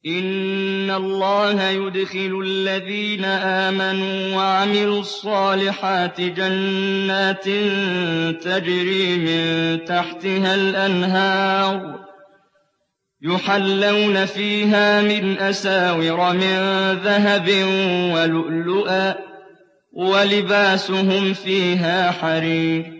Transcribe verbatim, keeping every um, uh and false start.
إِنَّ اللَّهَ يُدْخِلُ الَّذِينَ آمَنُوا وَعَمِلُوا الصَّالِحَاتِ جَنَّاتٍ تَجْرِي مِن تَحْتِهَا الْأَنْهَارُ يُحَلَّوْنَ فِيهَا مِنْ أَسَاوِرَ مِن ذَهَبٍ وَلُؤْلُؤًا ۖ وَلِبَاسُهُمْ فِيهَا حَرِيرٌ